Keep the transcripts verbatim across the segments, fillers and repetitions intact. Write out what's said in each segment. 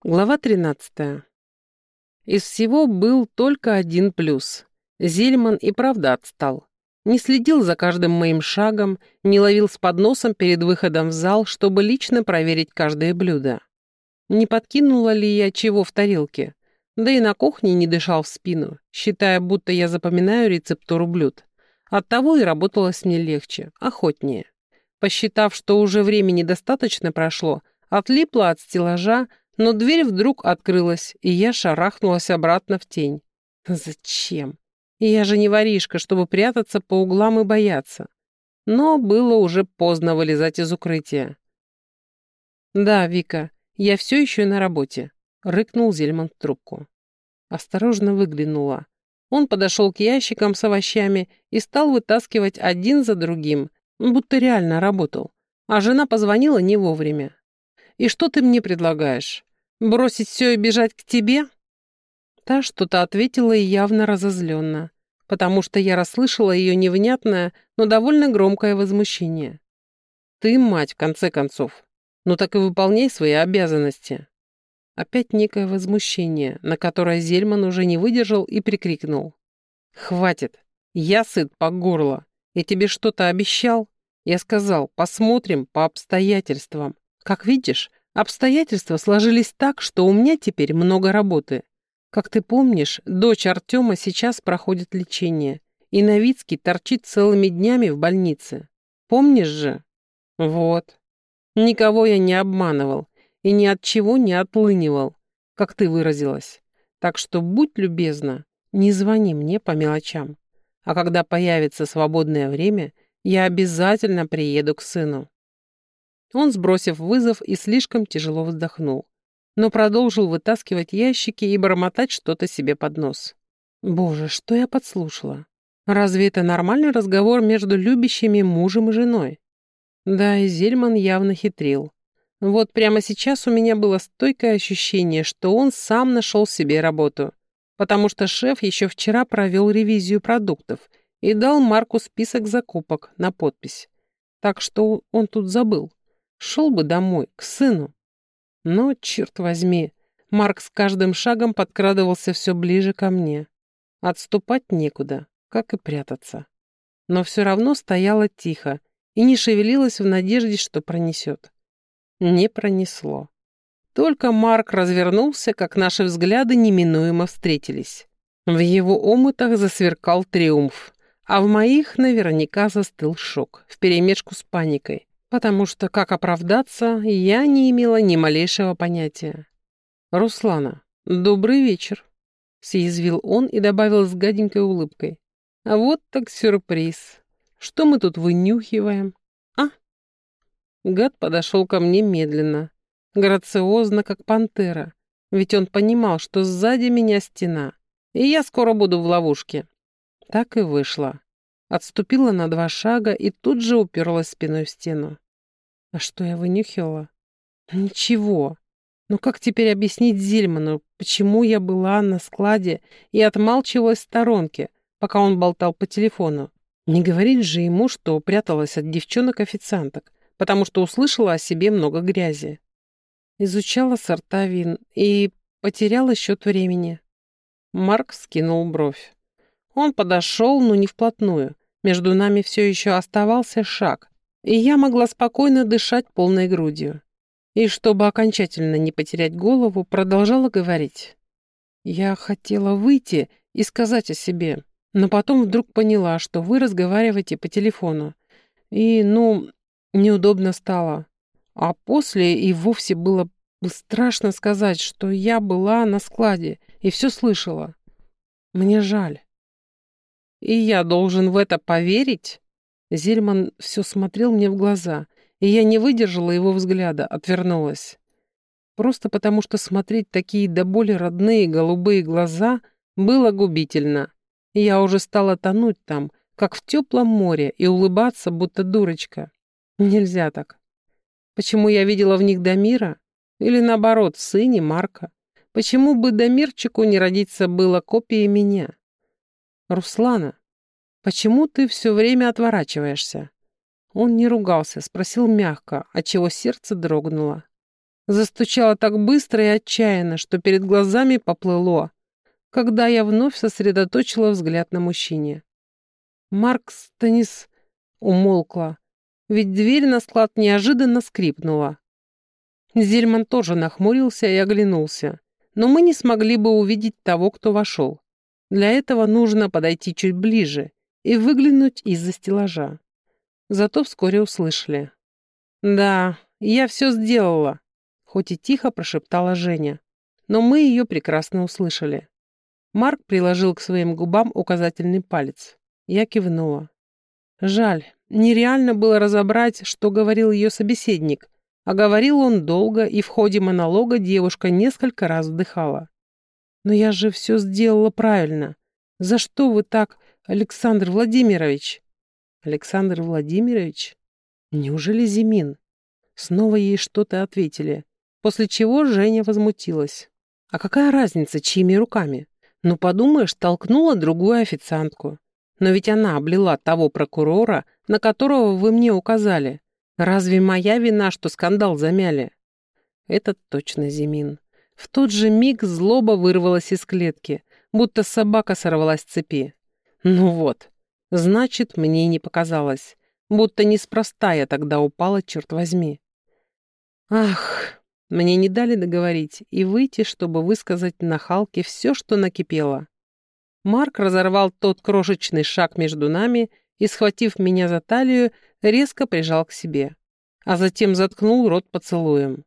Глава тринадцатая. Из всего был только один плюс. Зельман и правда отстал. Не следил за каждым моим шагом, не ловил с подносом перед выходом в зал, чтобы лично проверить каждое блюдо. Не подкинула ли я чего в тарелке? Да и на кухне не дышал в спину, считая, будто я запоминаю рецептуру блюд. Оттого и работалось мне легче, охотнее. Посчитав, что уже времени достаточно прошло, отлипла от стеллажа, но дверь вдруг открылась, и я шарахнулась обратно в тень. Зачем? Я же не воришка, чтобы прятаться по углам и бояться. Но было уже поздно вылезать из укрытия. «Да, Вика, я все еще на работе», — рыкнул Зельман в трубку. Осторожно выглянула. Он подошел к ящикам с овощами и стал вытаскивать один за другим, будто реально работал. А жена позвонила не вовремя. «И что ты мне предлагаешь? Бросить все и бежать к тебе?» Та что-то ответила и явно разозленно, потому что я расслышала ее невнятное, но довольно громкое возмущение. «Ты мать, в конце концов. Ну так и выполняй свои обязанности». Опять некое возмущение, на которое Зельман уже не выдержал и прикрикнул. «Хватит. Я сыт по горло. Я тебе что-то обещал?» Я сказал, посмотрим по обстоятельствам. Как видишь, обстоятельства сложились так, что у меня теперь много работы. Как ты помнишь, дочь Артема сейчас проходит лечение, и Новицкий торчит целыми днями в больнице. Помнишь же? Вот. Никого я не обманывал и ни от чего не отлынивал, как ты выразилась. Так что будь любезна, не звони мне по мелочам. А когда появится свободное время, я обязательно приеду к сыну». Он, сбросив вызов, и слишком тяжело вздохнул, но продолжил вытаскивать ящики и бормотать что-то себе под нос. Боже, что я подслушала? Разве это нормальный разговор между любящими мужем и женой? Да, и Зельман явно хитрил. Вот прямо сейчас у меня было стойкое ощущение, что он сам нашел себе работу, потому что шеф еще вчера провел ревизию продуктов и дал Марку список закупок на подпись. Так что он тут забыл. Шел бы домой, к сыну. Но, черт возьми, Марк с каждым шагом подкрадывался все ближе ко мне. Отступать некуда, как и прятаться. Но все равно стояла тихо и не шевелилась в надежде, что пронесет. Не пронесло. Только Марк развернулся, как наши взгляды неминуемо встретились. В его омутах засверкал триумф, а в моих наверняка застыл шок, вперемешку с паникой, потому что, как оправдаться, я не имела ни малейшего понятия. «Руслана, добрый вечер», — съязвил он и добавил с гаденькой улыбкой. «А вот так сюрприз. Что мы тут вынюхиваем, а?» Гад подошел ко мне медленно, грациозно, как пантера, ведь он понимал, что сзади меня стена, и я скоро буду в ловушке. Так и вышло. Отступила на два шага и тут же уперлась спиной в стену. А что я вынюхивала? Ничего. Но как теперь объяснить Зельману, почему я была на складе и отмалчивалась в сторонке, пока он болтал по телефону? Не говорить же ему, что пряталась от девчонок-официанток, потому что услышала о себе много грязи. Изучала сорта вин и потеряла счет времени. Марк скинул бровь. Он подошел, но не вплотную. Между нами все еще оставался шаг, и я могла спокойно дышать полной грудью. И чтобы окончательно не потерять голову, продолжала говорить. Я хотела выйти и сказать о себе, но потом вдруг поняла, что вы разговариваете по телефону. И, ну, неудобно стало. А после и вовсе было страшно сказать, что я была на складе и все слышала. Мне жаль. «И я должен в это поверить?» Зельман все смотрел мне в глаза, и я не выдержала его взгляда, отвернулась. Просто потому, что смотреть такие до боли родные голубые глаза было губительно. Я уже стала тонуть там, как в теплом море, и улыбаться, будто дурочка. Нельзя так. Почему я видела в них Дамира? Или наоборот, в сыне Марка? Почему бы Дамирчику не родиться было копией меня? «Руслана, почему ты все время отворачиваешься?» Он не ругался, спросил мягко, отчего сердце дрогнуло. Застучало так быстро и отчаянно, что перед глазами поплыло, когда я вновь сосредоточила взгляд на мужчине. Марк Станис умолкла, ведь дверь на склад неожиданно скрипнула. Зельман тоже нахмурился и оглянулся, но мы не смогли бы увидеть того, кто вошел. Для этого нужно подойти чуть ближе и выглянуть из-за стеллажа. Зато вскоре услышали. «Да, я все сделала», — хоть и тихо прошептала Женя, но мы ее прекрасно услышали. Марк приложил к своим губам указательный палец. Я кивнула. Жаль, нереально было разобрать, что говорил ее собеседник, а говорил он долго, и в ходе монолога девушка несколько раз вдыхала. «Но я же все сделала правильно. За что вы так, Александр Владимирович?» «Александр Владимирович? Неужели Зимин?» Снова ей что-то ответили, после чего Женя возмутилась. «А какая разница, чьими руками? Ну, подумаешь, толкнула другую официантку. Но ведь она облила того прокурора, на которого вы мне указали. Разве моя вина, что скандал замяли?» «Это точно Зимин». В тот же миг злоба вырвалась из клетки, будто собака сорвалась с цепи. «Ну вот, значит, мне не показалось. Будто неспроста я тогда упала, черт возьми». Ах, мне не дали договорить и выйти, чтобы высказать нахалке все, что накипело. Марк разорвал тот крошечный шаг между нами и, схватив меня за талию, резко прижал к себе, а затем заткнул рот поцелуем.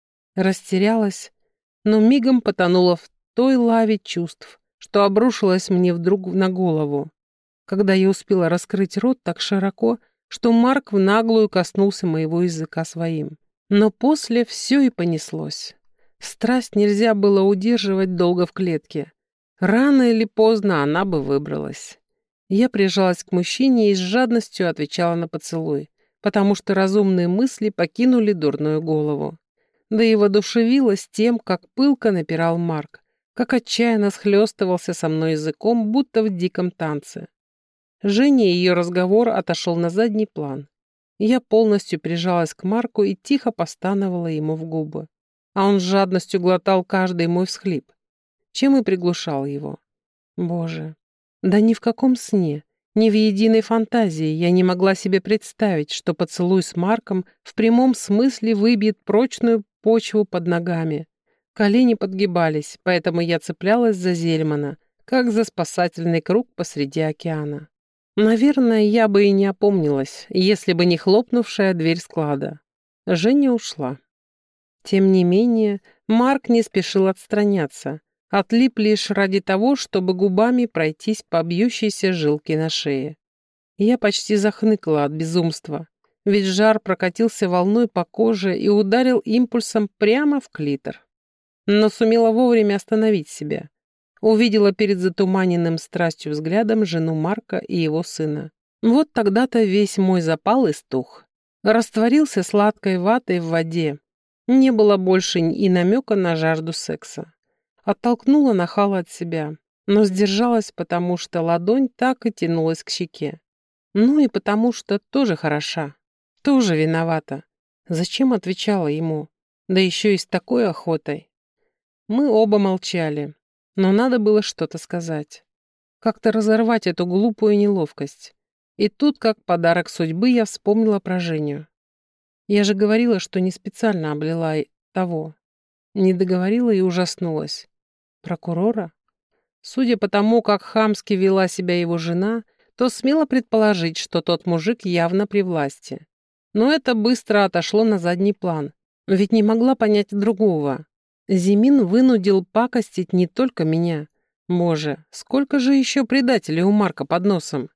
Растерялась, но мигом потонула в той лаве чувств, что обрушилась мне вдруг на голову, когда я успела раскрыть рот так широко, что Марк в наглую коснулся моего языка своим. Но после все и понеслось. Страсть нельзя было удерживать долго в клетке. Рано или поздно она бы выбралась. Я прижалась к мужчине и с жадностью отвечала на поцелуй, потому что разумные мысли покинули дурную голову. Да и воодушевилась тем, как пылко напирал Марк, как отчаянно схлестывался со мной языком, будто в диком танце. Женя и ее разговор отошел на задний план. Я полностью прижалась к Марку и тихо постановала ему в губы, а он с жадностью глотал каждый мой всхлип, чем и приглушал его. Боже, да ни в каком сне, ни в единой фантазии я не могла себе представить, что поцелуй с Марком в прямом смысле выбьет прочную почву под ногами. Колени подгибались, поэтому я цеплялась за Зельмана, как за спасательный круг посреди океана. Наверное, я бы и не опомнилась, если бы не хлопнувшая дверь склада. Женя ушла. Тем не менее, Марк не спешил отстраняться, отлип лишь ради того, чтобы губами пройтись по бьющейся жилке на шее. Я почти захныкала от безумства, ведь жар прокатился волной по коже и ударил импульсом прямо в клитор. Но сумела вовремя остановить себя. Увидела перед затуманенным страстью взглядом жену Марка и его сына. Вот тогда-то весь мой запал истух. Растворился сладкой ватой в воде. Не было больше и намека на жажду секса. Оттолкнула нахала от себя, но сдержалась, потому что ладонь так и тянулась к щеке. Ну и потому что тоже хороша, тоже виновата. Зачем отвечала ему? Да еще и с такой охотой. Мы оба молчали. Но надо было что-то сказать. Как-то разорвать эту глупую неловкость. И тут, как подарок судьбы, я вспомнила про Женю. Я же говорила, что не специально облила того. Не договорила и ужаснулась. Прокурора? Судя по тому, как хамски вела себя его жена, то смело предположить, что тот мужик явно при власти. Но это быстро отошло на задний план. Ведь не могла понять другого. Зимин вынудил пакостить не только меня. Боже, сколько же еще предателей у Марка под носом?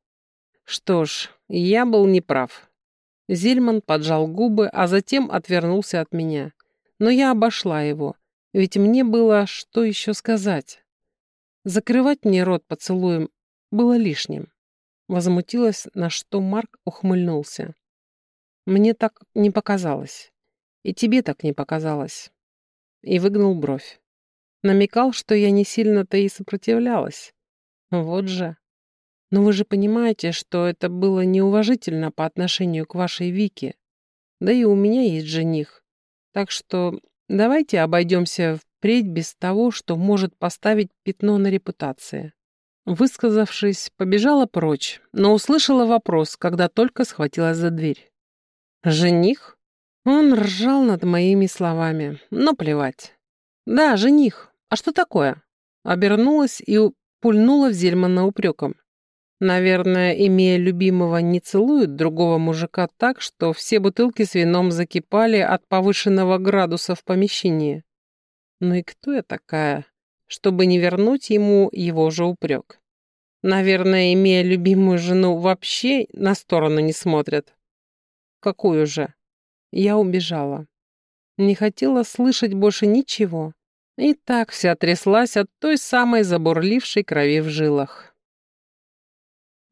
Что ж, я был неправ. Зельман поджал губы, а затем отвернулся от меня. Но я обошла его, ведь мне было что еще сказать. Закрывать мне рот поцелуем было лишним. Возмутилась, на что Марк ухмыльнулся. Мне так не показалось. И тебе так не показалось. И выгнул бровь. Намекал, что я не сильно-то и сопротивлялась. Вот же. Но вы же понимаете, что это было неуважительно по отношению к вашей Вике. Да и у меня есть жених. Так что Давайте обойдемся впредь без того, что может поставить пятно на репутации. Высказавшись, побежала прочь, но услышала вопрос, когда только схватилась за дверь. «Жених?» Он ржал над моими словами, но плевать. «Да, жених. А что такое?» Обернулась и пульнула в Зельмана упреком. Наверное, имея любимого, не целует другого мужика так, что все бутылки с вином закипали от повышенного градуса в помещении. Ну и кто я такая, чтобы не вернуть ему его же упрек? Наверное, имея любимую жену, вообще на сторону не смотрят. Какую же? Я убежала. Не хотела слышать больше ничего. И так вся тряслась от той самой забурлившей крови в жилах.